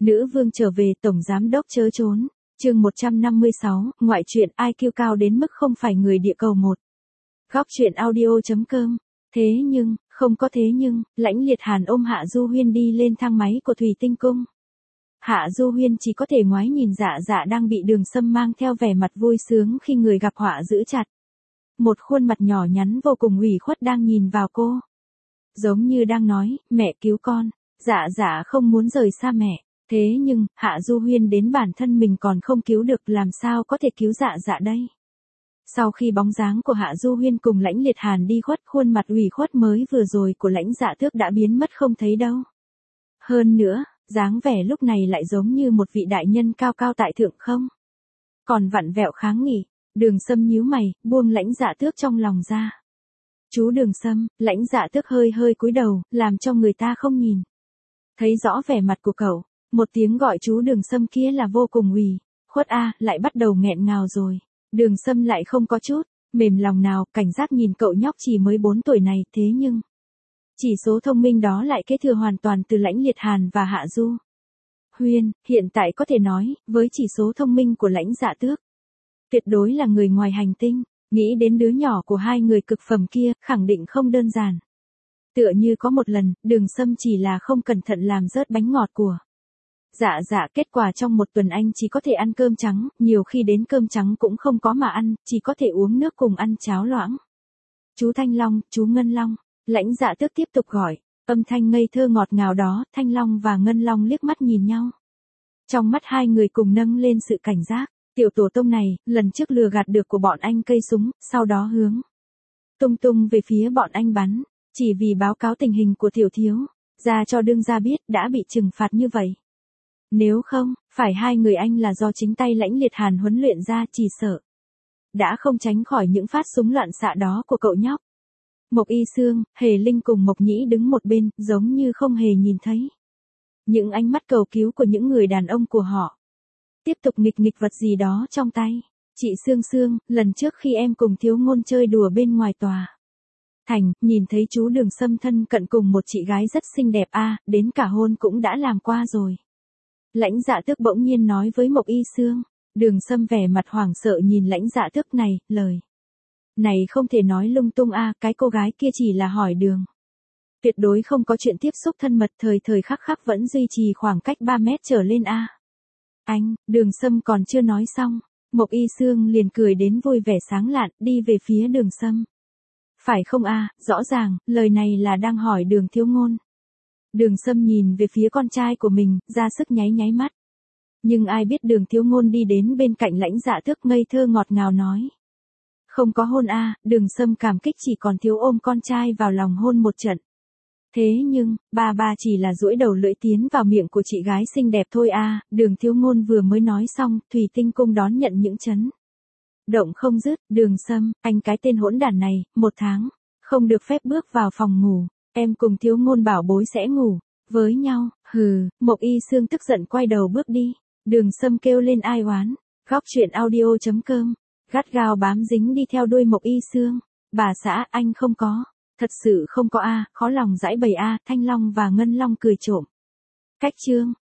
Nữ vương trở về, tổng giám đốc chớ trốn. Chương 156, ngoại truyện IQ cao đến mức không phải người địa cầu một. Góc truyện audio.com. Thế nhưng, không có thế nhưng, Lãnh Liệt Hàn ôm Hạ Du Huyên đi lên thang máy của Thủy Tinh Cung. Hạ Du Huyên chỉ có thể ngoái nhìn Dạ Dạ đang bị Đường Sâm mang theo vẻ mặt vui sướng khi người gặp họa giữ chặt. Một khuôn mặt nhỏ nhắn vô cùng ủy khuất đang nhìn vào cô. Giống như đang nói, mẹ cứu con. Dạ Dạ không muốn rời xa mẹ. Thế nhưng, Hạ Du Huyên đến bản thân mình còn không cứu được, làm sao có thể cứu Dạ Dạ đây? Sau khi bóng dáng của Hạ Du Huyên cùng Lãnh Liệt Hàn đi khuất, khuôn mặt ủy khuất mới vừa rồi của Lãnh Dạ Tước đã biến mất không thấy đâu. Hơn nữa, dáng vẻ lúc này lại giống như một vị đại nhân cao cao tại thượng không? Còn vặn vẹo kháng nghị. Đường Sâm nhíu mày, buông Lãnh Dạ Tước trong lòng ra. Chú Đường Sâm, Lãnh Dạ Tước hơi hơi cúi đầu, làm cho người ta không nhìn. Thấy rõ vẻ mặt của cậu, một tiếng gọi chú Đường Sâm kia là vô cùng ủy khuất lại bắt đầu nghẹn ngào rồi. Đường Sâm lại không có chút mềm lòng nào, cảnh giác nhìn cậu nhóc chỉ mới 4 tuổi này, thế nhưng chỉ số thông minh đó lại kế thừa hoàn toàn từ Lãnh Liệt Hàn và Hạ Du Huyên, hiện tại có thể nói, với chỉ số thông minh của Lãnh Dạ Tước, tuyệt đối là người ngoài hành tinh. Nghĩ đến đứa nhỏ của hai người cực phẩm kia, khẳng định không đơn giản. Tựa như có một lần, Đường Sâm chỉ là không cẩn thận làm rớt bánh ngọt của Dạ Dạ, kết quả trong một tuần anh chỉ có thể ăn cơm trắng, nhiều khi đến cơm trắng cũng không có mà ăn, chỉ có thể uống nước cùng ăn cháo loãng. Chú Thanh Long, chú Ngân Long, Lãnh Dạ Tước tiếp tục gọi, âm thanh ngây thơ ngọt ngào đó. Thanh Long và Ngân Long liếc mắt nhìn nhau. Trong mắt hai người cùng nâng lên sự cảnh giác. Tiểu tổ tông này, lần trước lừa gạt được của bọn anh cây súng, sau đó hướng tung tung về phía bọn anh bắn, chỉ vì báo cáo tình hình của tiểu thiếu, ra cho đương gia biết đã bị trừng phạt như vậy. Nếu không, phải hai người anh là do chính tay Lãnh Liệt Hàn huấn luyện ra, chỉ sợ đã không tránh khỏi những phát súng loạn xạ đó của cậu nhóc. Mộc Y Sương, Hề Linh cùng Mộc Nhĩ đứng một bên, giống như không hề nhìn thấy những ánh mắt cầu cứu của những người đàn ông của họ. Tiếp tục nghịch vật gì đó trong tay. Chị Sương Sương, lần trước khi em cùng Thiếu Ngôn chơi đùa bên ngoài tòa thành, nhìn thấy chú Đường Sâm thân cận cùng một chị gái rất xinh đẹp đến cả hôn cũng đã làm qua rồi. Lãnh Dạ Tước bỗng nhiên nói với Mộc Y Sương. Đường Sâm vẻ mặt hoảng sợ nhìn Lãnh Dạ Tước này, lời này không thể nói lung tung cái cô gái kia chỉ là hỏi đường. Tuyệt đối không có chuyện tiếp xúc thân mật, thời khắc vẫn duy trì khoảng cách 3 mét trở lên Anh, Đường Sâm còn chưa nói xong, Mộc Y Sương liền cười đến vui vẻ sáng lạn, đi về phía Đường Sâm. Phải không rõ ràng, lời này là đang hỏi Đường Thiếu Ngôn. Đường Sâm nhìn về phía con trai của mình, ra sức nháy mắt. Nhưng ai biết Đường Thiếu Ngôn đi đến bên cạnh Lãnh Dạ Tước ngây thơ ngọt ngào nói. Không có hôn Đường Sâm cảm kích chỉ còn thiếu ôm con trai vào lòng hôn một trận. Thế nhưng, ba chỉ là duỗi đầu lưỡi tiến vào miệng của chị gái xinh đẹp thôi Đường Thiếu Ngôn vừa mới nói xong, Thủy Tinh Cung đón nhận những chấn động không dứt. Đường Sâm, anh cái tên hỗn đản này, 1 tháng không được phép bước vào phòng ngủ. Em cùng Thiếu Ngôn bảo bối sẽ ngủ với nhau. Hừ, Mộc Y Sương tức giận quay đầu bước đi. Đường Sâm kêu lên ai oán. Góc truyện audio.com. Gắt gao bám dính đi theo đuôi Mộc Y Sương. Bà xã, anh không có. Thật sự không có khó lòng giải bày Thanh Long và Ngân Long cười trộm. Cách chương